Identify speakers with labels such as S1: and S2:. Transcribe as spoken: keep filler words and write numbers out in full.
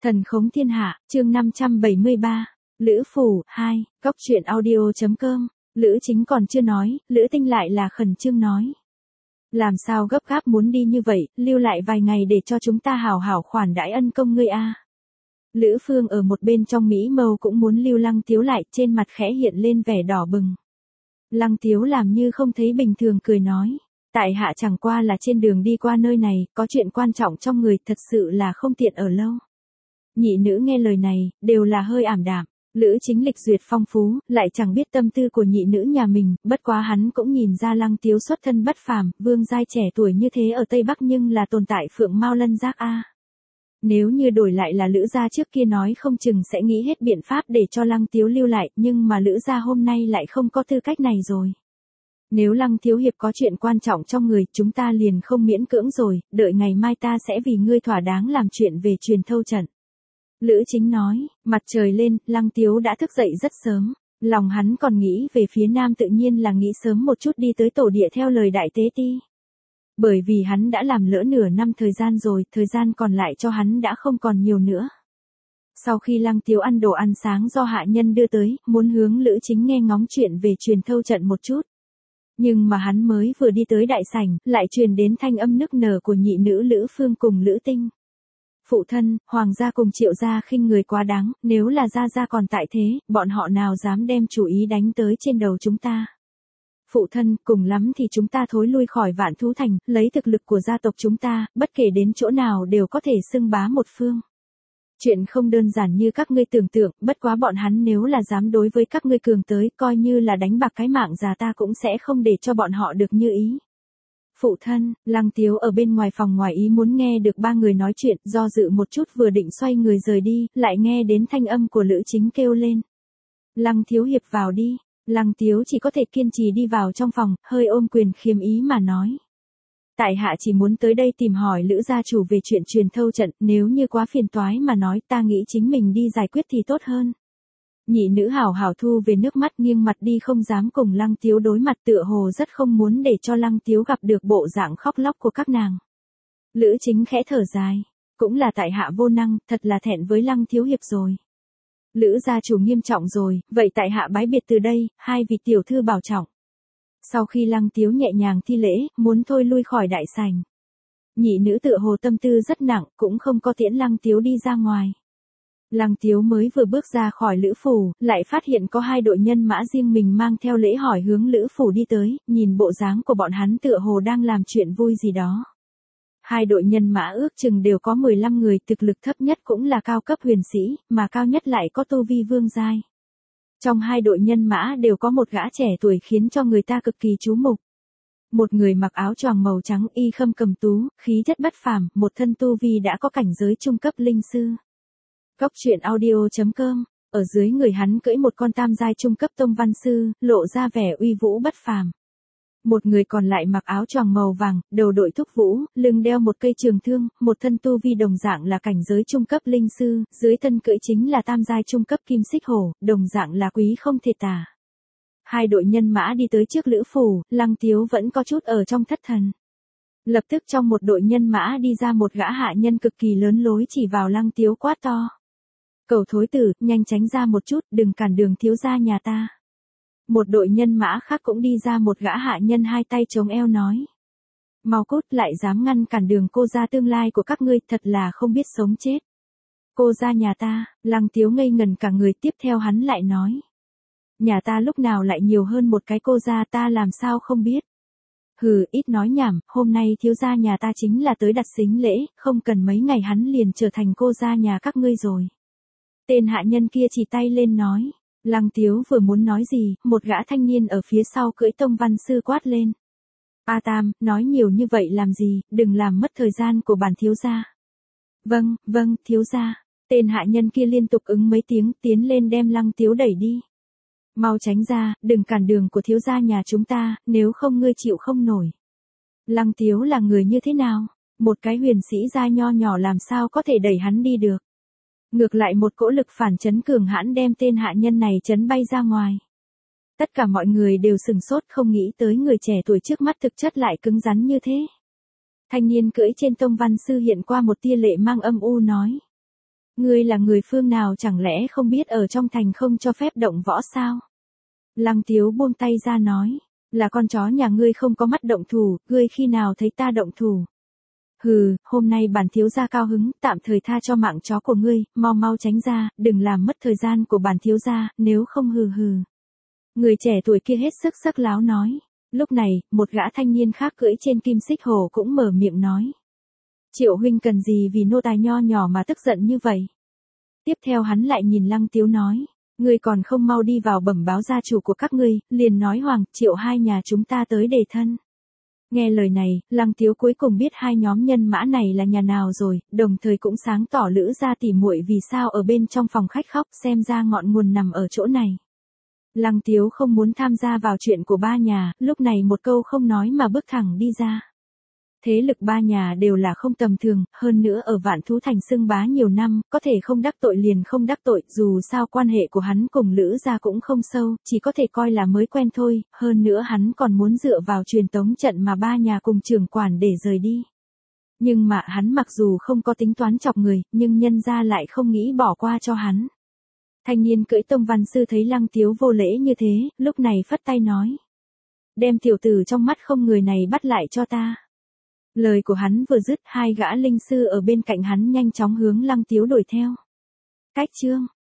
S1: Thần khống thiên hạ, chương năm trăm bảy mươi ba, Lữ Phủ, hai, góc truyện audio.com, Lữ Chính còn chưa nói, Lữ Tinh lại là khẩn trương nói. Làm sao gấp gáp muốn đi như vậy, lưu lại vài ngày để cho chúng ta hảo hảo khoản đãi ân công ngươi a. Lữ Phương ở một bên trong Mỹ Mâu cũng muốn lưu Lăng Tiếu lại, trên mặt khẽ hiện lên vẻ đỏ bừng. Lăng Tiếu làm như không thấy bình thường cười nói. Tại hạ chẳng qua là trên đường đi qua nơi này, có chuyện quan trọng trong người, thật sự là không tiện ở lâu. Nhị nữ nghe lời này, đều là hơi ảm đạm. Lữ Chính lịch duyệt phong phú, lại chẳng biết tâm tư của nhị nữ nhà mình, bất quá hắn cũng nhìn ra Lăng Tiếu xuất thân bất phàm, vương giai trẻ tuổi như thế ở Tây Bắc nhưng là tồn tại phượng mao lân giác a. Nếu như đổi lại là Lữ gia trước kia nói không chừng sẽ nghĩ hết biện pháp để cho Lăng Tiếu lưu lại, nhưng mà Lữ gia hôm nay lại không có tư cách này rồi. Nếu Lăng thiếu hiệp có chuyện quan trọng trong người, chúng ta liền không miễn cưỡng rồi, đợi ngày mai ta sẽ vì ngươi thỏa đáng làm chuyện về truyền thâu trận. Lữ Chính nói, mặt trời lên, Lăng Tiếu đã thức dậy rất sớm, lòng hắn còn nghĩ về phía nam tự nhiên là nghĩ sớm một chút đi tới tổ địa theo lời đại tế ti. Bởi vì hắn đã làm lỡ nửa năm thời gian rồi, thời gian còn lại cho hắn đã không còn nhiều nữa. Sau khi Lăng Tiếu ăn đồ ăn sáng do hạ nhân đưa tới, muốn hướng Lữ Chính nghe ngóng chuyện về truyền thâu trận một chút. Nhưng mà hắn mới vừa đi tới đại sảnh, lại truyền đến thanh âm nức nở của nhị nữ Lữ Phương cùng Lữ Tinh. Phụ thân, hoàng gia cùng Triệu gia khinh người quá đáng, nếu là gia gia còn tại thế, bọn họ nào dám đem chủ ý đánh tới trên đầu chúng ta. Phụ thân, cùng lắm thì chúng ta thối lui khỏi Vạn Thú Thành, lấy thực lực của gia tộc chúng ta, bất kể đến chỗ nào đều có thể xưng bá một phương. Chuyện không đơn giản như các ngươi tưởng tượng, bất quá bọn hắn nếu là dám đối với các ngươi cường tới, coi như là đánh bạc cái mạng già ta cũng sẽ không để cho bọn họ được như ý. Phụ thân, Lăng Tiếu ở bên ngoài phòng ngoài ý muốn nghe được ba người nói chuyện, do dự một chút vừa định xoay người rời đi, lại nghe đến thanh âm của Lữ Chính kêu lên. Lăng thiếu hiệp vào đi. Lăng Tiếu chỉ có thể kiên trì đi vào trong phòng, hơi ôm quyền khiêm ý mà nói. Tại hạ chỉ muốn tới đây tìm hỏi Lữ gia chủ về chuyện truyền thâu trận, nếu như quá phiền toái mà nói ta nghĩ chính mình đi giải quyết thì tốt hơn. Nhị nữ hảo hảo thu về nước mắt nghiêng mặt đi không dám cùng Lăng Tiếu đối mặt, tựa hồ rất không muốn để cho Lăng Tiếu gặp được bộ dạng khóc lóc của các nàng. Lữ Chính khẽ thở dài. Cũng là tại hạ vô năng, thật là thẹn với Lăng thiếu hiệp rồi. Lữ gia chủ nghiêm trọng rồi, vậy tại hạ bái biệt từ đây, hai vị tiểu thư bảo trọng. Sau khi Lăng Tiếu nhẹ nhàng thi lễ, muốn thôi lui khỏi đại sảnh. Nhị nữ tựa hồ tâm tư rất nặng, cũng không có tiễn Lăng Tiếu đi ra ngoài. Lăng Tiếu mới vừa bước ra khỏi Lữ Phủ, lại phát hiện có hai đội nhân mã riêng mình mang theo lễ hỏi hướng Lữ Phủ đi tới, nhìn bộ dáng của bọn hắn tựa hồ đang làm chuyện vui gì đó. Hai đội nhân mã ước chừng đều có mười lăm người, thực lực thấp nhất cũng là cao cấp huyền sĩ, mà cao nhất lại có tu vi vương giai. Trong hai đội nhân mã đều có một gã trẻ tuổi khiến cho người ta cực kỳ chú mục. Một người mặc áo choàng màu trắng y khâm cầm tú, khí chất bất phàm, một thân tu vi đã có cảnh giới trung cấp linh sư. Góc truyện audio.com, ở dưới người hắn cưỡi một con tam giai trung cấp tông văn sư, lộ ra vẻ uy vũ bất phàm. Một người còn lại mặc áo choàng màu vàng, đầu đội thúc vũ, lưng đeo một cây trường thương, một thân tu vi đồng dạng là cảnh giới trung cấp linh sư, dưới thân cưỡi chính là tam giai trung cấp kim xích hổ, đồng dạng là quý không thể tả. Hai đội nhân mã đi tới trước Lữ Phủ, Lăng Tiếu vẫn có chút ở trong thất thần. Lập tức trong một đội nhân mã đi ra một gã hạ nhân cực kỳ lớn lối chỉ vào Lăng Tiếu quát to. Cầu thối tử, nhanh tránh ra một chút, đừng cản đường thiếu gia nhà ta. Một đội nhân mã khác cũng đi ra một gã hạ nhân hai tay chống eo nói. Mau cút, lại dám ngăn cản đường cô gia tương lai của các ngươi, thật là không biết sống chết. Cô gia nhà ta, Lăng Tiếu ngây ngần cả người, tiếp theo hắn lại nói. Nhà ta lúc nào lại nhiều hơn một cái cô gia, ta làm sao không biết. Hừ, ít nói nhảm, hôm nay thiếu gia nhà ta chính là tới đặt sính lễ, không cần mấy ngày hắn liền trở thành cô gia nhà các ngươi rồi. Tên hạ nhân kia chỉ tay lên nói. Lăng Tiếu vừa muốn nói gì, một gã thanh niên ở phía sau cưỡi tông văn sư quát lên. A Tam, nói nhiều như vậy làm gì, đừng làm mất thời gian của bản thiếu gia. Vâng, vâng, thiếu gia. Tên hạ nhân kia liên tục ứng mấy tiếng, tiến lên đem Lăng Tiếu đẩy đi. Mau tránh ra, đừng cản đường của thiếu gia nhà chúng ta, nếu không ngươi chịu không nổi. Lăng Tiếu là người như thế nào? Một cái huyền sĩ gia nho nhỏ làm sao có thể đẩy hắn đi được? Ngược lại một cỗ lực phản chấn cường hãn đem tên hạ nhân này chấn bay ra ngoài. Tất cả mọi người đều sừng sốt, không nghĩ tới người trẻ tuổi trước mắt thực chất lại cứng rắn như thế. Thanh niên cưỡi trên tông văn sư hiện qua một tia lệ mang âm u nói. Ngươi là người phương nào chẳng lẽ không biết ở trong thành không cho phép động võ sao? Lăng Tiếu buông tay ra nói, là con chó nhà ngươi không có mắt động thủ, ngươi khi nào thấy ta động thủ? Hừ, hôm nay bản thiếu gia cao hứng, tạm thời tha cho mạng chó của ngươi, mau mau tránh ra, đừng làm mất thời gian của bản thiếu gia, nếu không hừ hừ. Người trẻ tuổi kia hết sức sắc láo nói. Lúc này, một gã thanh niên khác cưỡi trên kim xích hổ cũng mở miệng nói. Triệu huynh cần gì vì nô tài nho nhỏ mà tức giận như vậy? Tiếp theo hắn lại nhìn Lăng Tiếu nói. Ngươi còn không mau đi vào bẩm báo gia chủ của các ngươi, liền nói Hoàng, Triệu hai nhà chúng ta tới đề thân. Nghe lời này, Lăng Tiếu cuối cùng biết hai nhóm nhân mã này là nhà nào rồi, đồng thời cũng sáng tỏ Lữ gia tỉ muội vì sao ở bên trong phòng khách khóc, xem ra ngọn nguồn nằm ở chỗ này. Lăng Tiếu không muốn tham gia vào chuyện của ba nhà, lúc này một câu không nói mà bước thẳng đi ra. Thế lực ba nhà đều là không tầm thường, hơn nữa ở Vạn Thú Thành xưng bá nhiều năm, có thể không đắc tội liền không đắc tội, dù sao quan hệ của hắn cùng Lữ gia cũng không sâu, chỉ có thể coi là mới quen thôi, hơn nữa hắn còn muốn dựa vào truyền tống trận mà ba nhà cùng trưởng quản để rời đi. Nhưng mà hắn mặc dù không có tính toán chọc người, nhưng nhân gia lại không nghĩ bỏ qua cho hắn. Thanh niên cưỡi Tông Văn Sư thấy Lăng Tiếu vô lễ như thế, lúc này phất tay nói. Đem tiểu tử trong mắt không người này bắt lại cho ta. Lời của hắn vừa dứt, hai gã linh sư ở bên cạnh hắn nhanh chóng hướng Lăng Tiếu đuổi theo. Cách chương